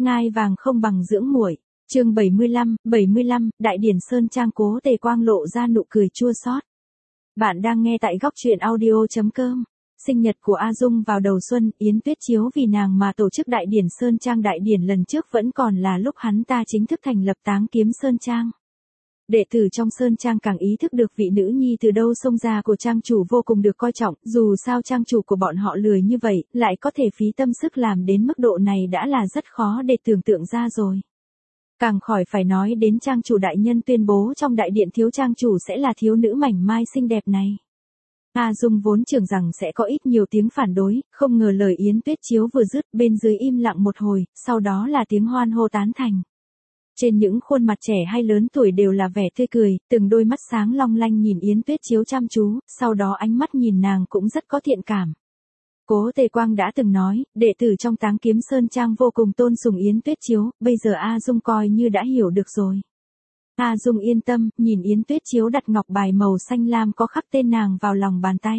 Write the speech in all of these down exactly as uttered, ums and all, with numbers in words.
ngai vàng không bằng dưỡng muội. Chương bảy mươi lăm, bảy mươi lăm, Đại Điển Sơn Trang. Cố Tề Quang lộ ra nụ cười chua xót. Bạn đang nghe tại góc truyện audio chấm com. Sinh nhật của A Dung vào đầu xuân, Yến Tuyết Chiếu vì nàng mà tổ chức Đại Điển Sơn Trang. Đại điển lần trước vẫn còn là lúc hắn ta chính thức thành lập Táng Kiếm Sơn Trang. Đệ tử trong Sơn Trang càng ý thức được vị nữ nhi từ đâu xông ra của trang chủ vô cùng được coi trọng, dù sao trang chủ của bọn họ lười như vậy, lại có thể phí tâm sức làm đến mức độ này đã là rất khó để tưởng tượng ra rồi. Càng khỏi phải nói đến trang chủ đại nhân tuyên bố trong đại điện thiếu trang chủ sẽ là thiếu nữ mảnh mai xinh đẹp này. A Dung vốn tưởng rằng sẽ có ít nhiều tiếng phản đối, không ngờ lời Yến Tuyết Chiếu vừa dứt bên dưới im lặng một hồi, sau đó là tiếng hoan hô tán thành. Trên những khuôn mặt trẻ hay lớn tuổi đều là vẻ tươi cười, từng đôi mắt sáng long lanh nhìn Yến Tuyết Chiếu chăm chú, sau đó ánh mắt nhìn nàng cũng rất có thiện cảm. Cố Tề Quang đã từng nói, đệ tử trong Táng Kiếm Sơn Trang vô cùng tôn sùng Yến Tuyết Chiếu, bây giờ A Dung coi như đã hiểu được rồi. A Dung yên tâm, nhìn Yến Tuyết Chiếu đặt ngọc bài màu xanh lam có khắc tên nàng vào lòng bàn tay.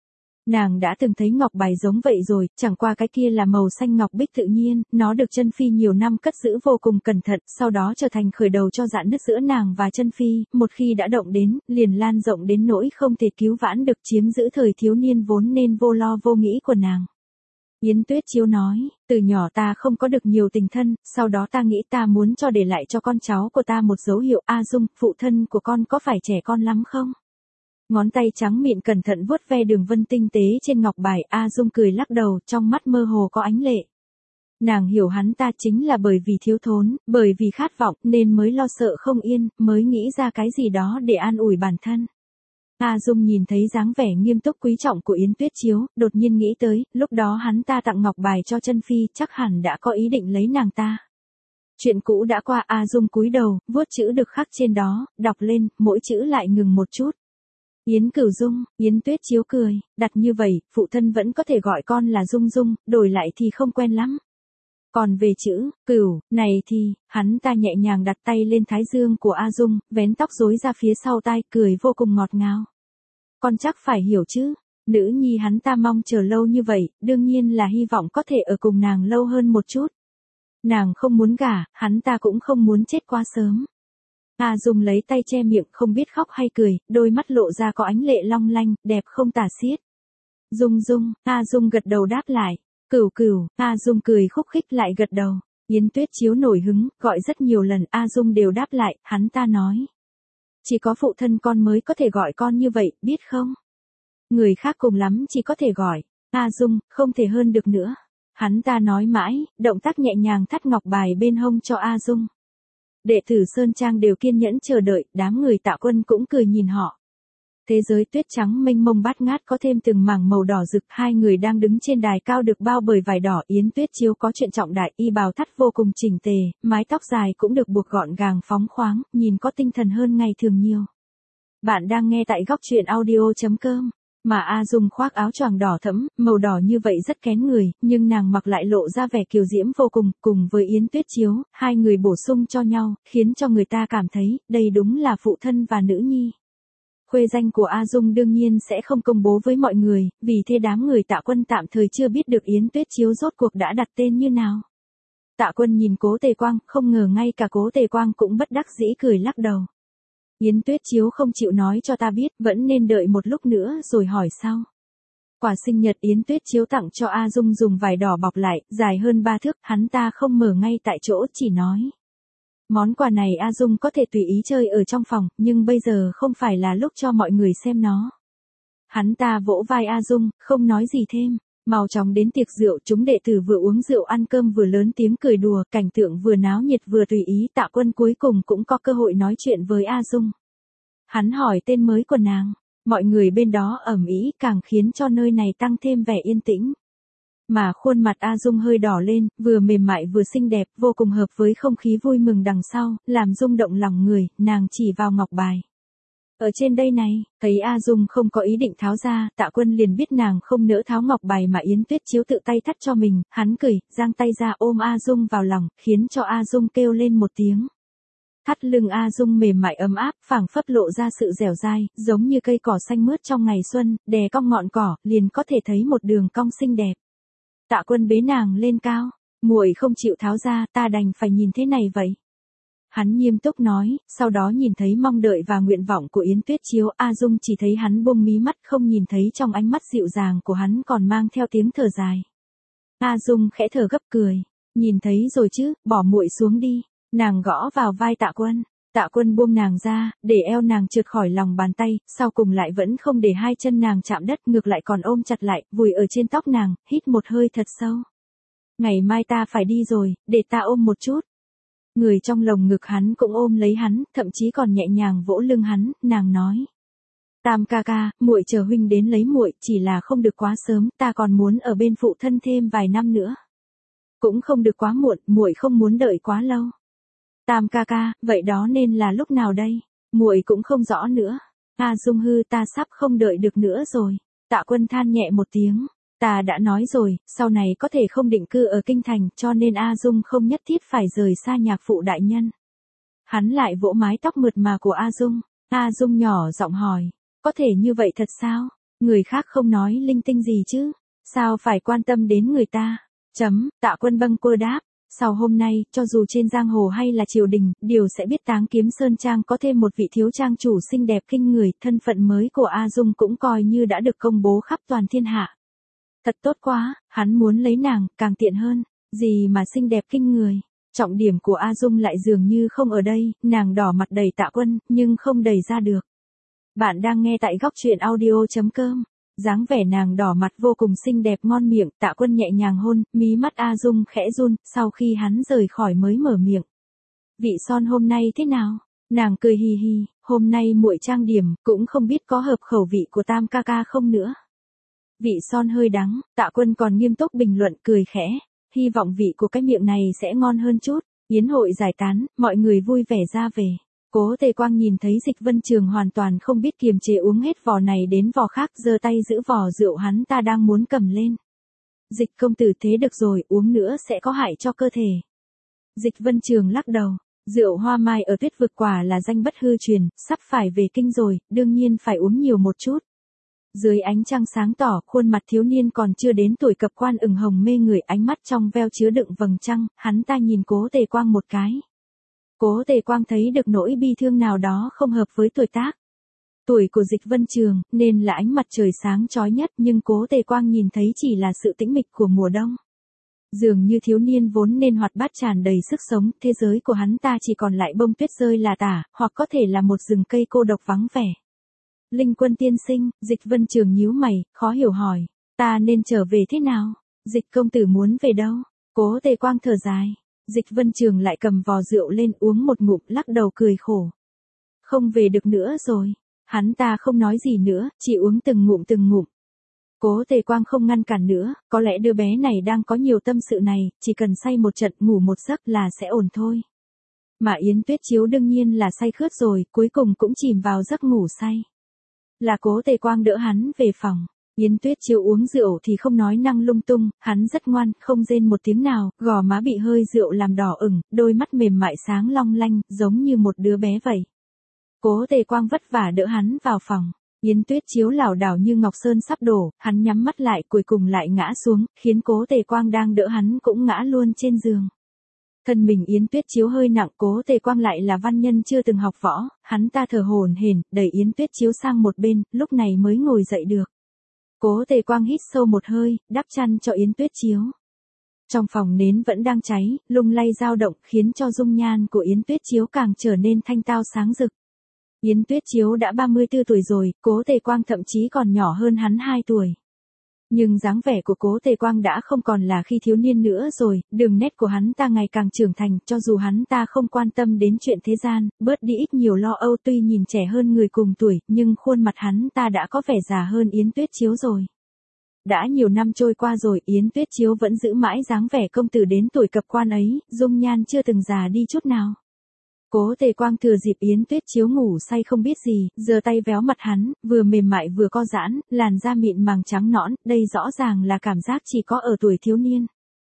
Nàng đã từng thấy ngọc bài giống vậy rồi, chẳng qua cái kia là màu xanh ngọc bích tự nhiên, nó được chân phi nhiều năm cất giữ vô cùng cẩn thận, sau đó trở thành khởi đầu cho rạn nứt giữa nàng và chân phi, một khi đã động đến, liền lan rộng đến nỗi không thể cứu vãn được, chiếm giữ thời thiếu niên vốn nên vô lo vô nghĩ của nàng. Yến Tuyết Chiếu nói, từ nhỏ ta không có được nhiều tình thân, sau đó ta nghĩ ta muốn cho để lại cho con cháu của ta một dấu hiệu. A Dung, phụ thân của con có phải trẻ con lắm không? Ngón tay trắng mịn cẩn thận vuốt ve đường vân tinh tế trên ngọc bài. A Dung cười lắc đầu, trong mắt mơ hồ có ánh lệ. Nàng hiểu hắn ta chính là bởi vì thiếu thốn, bởi vì khát vọng nên mới lo sợ không yên, mới nghĩ ra cái gì đó để an ủi bản thân. A Dung nhìn thấy dáng vẻ nghiêm túc quý trọng của Yến Tuyết Chiếu, đột nhiên nghĩ tới, lúc đó hắn ta tặng ngọc bài cho chân phi, chắc hẳn đã có ý định lấy nàng ta. Chuyện cũ đã qua. A Dung cúi đầu, vuốt chữ được khắc trên đó, đọc lên, mỗi chữ lại ngừng một chút. Yến Cửu Dung. Yến Tuyết Chiếu cười, đặt như vậy, phụ thân vẫn có thể gọi con là Dung Dung, đổi lại thì không quen lắm. Còn về chữ Cửu này thì, hắn ta nhẹ nhàng đặt tay lên thái dương của A Dung, vén tóc rối ra phía sau tai, cười vô cùng ngọt ngào. Con chắc phải hiểu chứ, nữ nhi hắn ta mong chờ lâu như vậy, đương nhiên là hy vọng có thể ở cùng nàng lâu hơn một chút. Nàng không muốn gả, hắn ta cũng không muốn chết quá sớm. A Dung lấy tay che miệng, không biết khóc hay cười, đôi mắt lộ ra có ánh lệ long lanh, đẹp không tả xiết. Dung Dung. A Dung gật đầu đáp lại. Cửu Cửu. A Dung cười khúc khích lại gật đầu. Yến Tuyết Chiếu nổi hứng, gọi rất nhiều lần, A Dung đều đáp lại. Hắn ta nói, chỉ có phụ thân con mới có thể gọi con như vậy, biết không? Người khác cùng lắm chỉ có thể gọi A Dung, không thể hơn được nữa. Hắn ta nói mãi, động tác nhẹ nhàng thắt ngọc bài bên hông cho A Dung. Đệ tử Sơn Trang đều kiên nhẫn chờ đợi, đám người Tạ Quân cũng cười nhìn họ. Thế giới tuyết trắng mênh mông bát ngát có thêm từng mảng màu đỏ rực, hai người đang đứng trên đài cao được bao bởi vải đỏ. Yến Tuyết Chiếu có chuyện trọng đại, y bào thắt vô cùng chỉnh tề, mái tóc dài cũng được buộc gọn gàng phóng khoáng, nhìn có tinh thần hơn ngày thường nhiều. Bạn đang nghe tại góc truyện audio chấm com. Mà A Dung khoác áo choàng đỏ thẫm, màu đỏ như vậy rất kén người, nhưng nàng mặc lại lộ ra vẻ kiều diễm vô cùng, cùng với Yến Tuyết Chiếu, hai người bổ sung cho nhau, khiến cho người ta cảm thấy, đây đúng là phụ thân và nữ nhi. Khuê danh của A Dung đương nhiên sẽ không công bố với mọi người, vì thế đám người Tạ Quân tạm thời chưa biết được Yến Tuyết Chiếu rốt cuộc đã đặt tên như nào. Tạ Quân nhìn Cố Tề Quang, không ngờ ngay cả Cố Tề Quang cũng bất đắc dĩ cười lắc đầu. Yến Tuyết Chiếu không chịu nói cho ta biết, vẫn nên đợi một lúc nữa rồi hỏi sau. Quà sinh nhật Yến Tuyết Chiếu tặng cho A Dung dùng vải đỏ bọc lại, dài hơn ba thước, hắn ta không mở ngay tại chỗ, chỉ nói. Món quà này A Dung có thể tùy ý chơi ở trong phòng, nhưng bây giờ không phải là lúc cho mọi người xem nó. Hắn ta vỗ vai A Dung, không nói gì thêm. Mau chóng đến tiệc rượu, chúng đệ tử vừa uống rượu ăn cơm vừa lớn tiếng cười đùa, cảnh tượng vừa náo nhiệt vừa tùy ý. Tạ Quân cuối cùng cũng có cơ hội nói chuyện với A Dung. Hắn hỏi tên mới của nàng, mọi người bên đó ầm ĩ càng khiến cho nơi này tăng thêm vẻ yên tĩnh. Mà khuôn mặt A Dung hơi đỏ lên, vừa mềm mại vừa xinh đẹp, vô cùng hợp với không khí vui mừng đằng sau, làm rung động lòng người. Nàng chỉ vào ngọc bài. Ở trên đây này, thấy A Dung không có ý định tháo ra, Tạ Quân liền biết nàng không nỡ tháo ngọc bài mà Yến Tuyết Chiếu tự tay thắt cho mình, hắn cười, giang tay ra ôm A Dung vào lòng, khiến cho A Dung kêu lên một tiếng. Thắt lưng A Dung mềm mại ấm áp, phảng phất lộ ra sự dẻo dai, giống như cây cỏ xanh mướt trong ngày xuân, đè cong ngọn cỏ, liền có thể thấy một đường cong xinh đẹp. Tạ Quân bế nàng lên cao, Muội không chịu tháo ra, ta đành phải nhìn thế này vậy. Hắn nghiêm túc nói, sau đó nhìn thấy mong đợi và nguyện vọng của Yến Tuyết Chiếu, A Dung chỉ thấy hắn buông mí mắt, không nhìn thấy trong ánh mắt dịu dàng của hắn còn mang theo tiếng thở dài. A Dung khẽ thở gấp cười, nhìn thấy rồi chứ, bỏ muội xuống đi. Nàng gõ vào vai Tạ Quân, Tạ Quân buông nàng ra, để eo nàng trượt khỏi lòng bàn tay, sau cùng lại vẫn không để hai chân nàng chạm đất, ngược lại còn ôm chặt lại, vùi ở trên tóc nàng, hít một hơi thật sâu. Ngày mai ta phải đi rồi, để ta ôm một chút. Người trong lồng ngực hắn cũng ôm lấy hắn, thậm chí còn nhẹ nhàng vỗ lưng hắn, nàng nói. Tam ca ca, muội chờ huynh đến lấy muội, chỉ là không được quá sớm, ta còn muốn ở bên phụ thân thêm vài năm nữa. Cũng không được quá muộn, muội không muốn đợi quá lâu. Tam ca ca, vậy đó nên là lúc nào đây? Muội cũng không rõ nữa. A Dung hư, ta sắp không đợi được nữa rồi. Tạ Quân than nhẹ một tiếng. Ta đã nói rồi, sau này có thể không định cư ở kinh thành, cho nên A Dung không nhất thiết phải rời xa nhạc phụ đại nhân. Hắn lại vỗ mái tóc mượt mà của A Dung. A Dung nhỏ giọng hỏi, có thể như vậy thật sao? Người khác không nói linh tinh gì chứ? Sao phải quan tâm đến người ta? Chấm, Tạ Quân bâng quơ đáp. Sau hôm nay, cho dù trên giang hồ hay là triều đình, đều sẽ biết Táng Kiếm Sơn Trang có thêm một vị thiếu trang chủ xinh đẹp kinh người, thân phận mới của A Dung cũng coi như đã được công bố khắp toàn thiên hạ. Thật tốt quá, hắn muốn lấy nàng, càng tiện hơn, gì mà xinh đẹp kinh người. Trọng điểm của A Dung lại dường như không ở đây, nàng đỏ mặt đầy Tạ Quân, nhưng không đẩy ra được. Bạn đang nghe tại góc truyện audio chấm com. Dáng vẻ nàng đỏ mặt vô cùng xinh đẹp ngon miệng, Tạ Quân nhẹ nhàng hôn, mí mắt A Dung khẽ run, sau khi hắn rời khỏi mới mở miệng. Vị son hôm nay thế nào? Nàng cười hì hì, hôm nay muội trang điểm, cũng không biết có hợp khẩu vị của Tam ca ca không nữa. Vị son hơi đắng, Tạ Quân còn nghiêm túc bình luận, cười khẽ, hy vọng vị của cái miệng này sẽ ngon hơn chút. Yến hội giải tán, mọi người vui vẻ ra về. Cố Tề Quang nhìn thấy Dịch Vân Trường hoàn toàn không biết kiềm chế, uống hết vò này đến vò khác, giơ tay giữ vò rượu hắn ta đang muốn cầm lên. Dịch công tử, thế được rồi, uống nữa sẽ có hại cho cơ thể. Dịch Vân Trường lắc đầu, rượu hoa mai ở Tuyết Vực quả là danh bất hư truyền, sắp phải về kinh rồi, đương nhiên phải uống nhiều một chút. Dưới ánh trăng sáng tỏ, khuôn mặt thiếu niên còn chưa đến tuổi cập quan ửng hồng mê người, ánh mắt trong veo chứa đựng vầng trăng, hắn ta nhìn Cố Tề Quang một cái. Cố Tề Quang thấy được nỗi bi thương nào đó không hợp với tuổi tác. Tuổi của Dịch Vân Trường, nên là ánh mặt trời sáng chói nhất, nhưng Cố Tề Quang nhìn thấy chỉ là sự tĩnh mịch của mùa đông. Dường như thiếu niên vốn nên hoạt bát tràn đầy sức sống, thế giới của hắn ta chỉ còn lại bông tuyết rơi là tả, hoặc có thể là một rừng cây cô độc vắng vẻ. Linh Quân tiên sinh, Dịch Vân Trường nhíu mày, khó hiểu hỏi, ta nên trở về thế nào? Dịch công tử muốn về đâu? Cố Tề Quang thở dài. Dịch Vân Trường lại cầm vò rượu lên uống một ngụm, lắc đầu cười khổ. Không về được nữa rồi. Hắn ta không nói gì nữa, chỉ uống từng ngụm từng ngụm. Cố Tề Quang không ngăn cản nữa, có lẽ đứa bé này đang có nhiều tâm sự này, chỉ cần say một trận ngủ một giấc là sẽ ổn thôi. Mà Yến Tuyết Chiếu đương nhiên là say khướt rồi, cuối cùng cũng chìm vào giấc ngủ say. Là Cố Tề Quang đỡ hắn về phòng. Yến Tuyết Chiếu uống rượu thì không nói năng lung tung, hắn rất ngoan, không rên một tiếng nào, gò má bị hơi rượu làm đỏ ửng, đôi mắt mềm mại sáng long lanh, giống như một đứa bé vậy. Cố Tề Quang vất vả đỡ hắn vào phòng. Yến Tuyết Chiếu lảo đảo như ngọc sơn sắp đổ, hắn nhắm mắt lại, cuối cùng lại ngã xuống, khiến Cố Tề Quang đang đỡ hắn cũng ngã luôn trên giường. Thân mình Yến Tuyết Chiếu hơi nặng, Cố Tề Quang lại là văn nhân chưa từng học võ, hắn ta thở hổn hển, đẩy Yến Tuyết Chiếu sang một bên, lúc này mới ngồi dậy được. Cố Tề Quang hít sâu một hơi, đắp chăn cho Yến Tuyết Chiếu. Trong phòng nến vẫn đang cháy, lung lay dao động, khiến cho dung nhan của Yến Tuyết Chiếu càng trở nên thanh tao sáng rực. Yến Tuyết Chiếu đã ba mươi tư tuổi rồi, Cố Tề Quang thậm chí còn nhỏ hơn hắn hai tuổi. Nhưng dáng vẻ của Cố Tề Quang đã không còn là khi thiếu niên nữa rồi, đường nét của hắn ta ngày càng trưởng thành, cho dù hắn ta không quan tâm đến chuyện thế gian, bớt đi ít nhiều lo âu, tuy nhìn trẻ hơn người cùng tuổi, nhưng khuôn mặt hắn ta đã có vẻ già hơn Yến Tuyết Chiếu rồi. Đã nhiều năm trôi qua rồi, Yến Tuyết Chiếu vẫn giữ mãi dáng vẻ công tử đến tuổi cập quan ấy, dung nhan chưa từng già đi chút nào. Cố Tề Quang thừa dịp Yến Tuyết Chiếu ngủ say không biết gì, giơ tay véo mặt hắn, vừa mềm mại vừa co giãn, làn da mịn màng trắng nõn, đây rõ ràng là cảm giác chỉ có ở tuổi thiếu niên.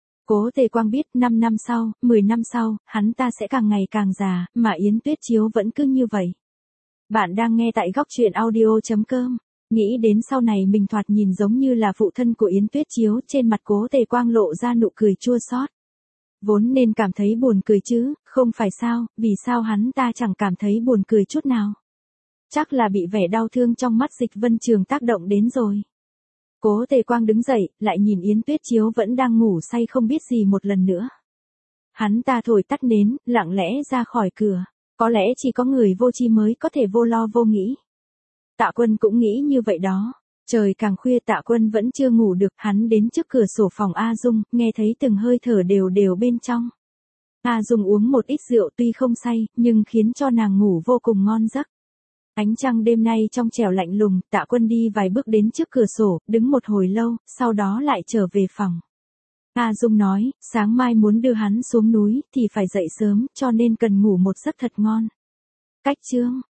Cố Tề Quang biết năm năm sau, mười năm sau, hắn ta sẽ càng ngày càng già, mà Yến Tuyết Chiếu vẫn cứ như vậy. Bạn đang nghe tại góc truyện audio chấm com. Nghĩ đến sau này mình thoạt nhìn giống như là phụ thân của Yến Tuyết Chiếu, trên mặt Cố Tề Quang lộ ra nụ cười chua xót. Vốn nên cảm thấy buồn cười chứ, không phải sao, vì sao hắn ta chẳng cảm thấy buồn cười chút nào. Chắc là bị vẻ đau thương trong mắt Dịch Vân Trường tác động đến rồi. Cố Tề Quang đứng dậy, lại nhìn Yến Tuyết Chiếu vẫn đang ngủ say không biết gì một lần nữa. Hắn ta thổi tắt nến, lặng lẽ ra khỏi cửa. Có lẽ chỉ có người vô tri mới có thể vô lo vô nghĩ. Tạ Quân cũng nghĩ như vậy đó. Trời càng khuya Tạ Quân vẫn chưa ngủ được, hắn đến trước cửa sổ phòng A Dung, nghe thấy từng hơi thở đều đều bên trong. A Dung uống một ít rượu tuy không say, nhưng khiến cho nàng ngủ vô cùng ngon giấc. Ánh trăng đêm nay trong trẻo lạnh lùng, Tạ Quân đi vài bước đến trước cửa sổ, đứng một hồi lâu, sau đó lại trở về phòng. A Dung nói, sáng mai muốn đưa hắn xuống núi, thì phải dậy sớm, cho nên cần ngủ một giấc thật ngon. Cách chương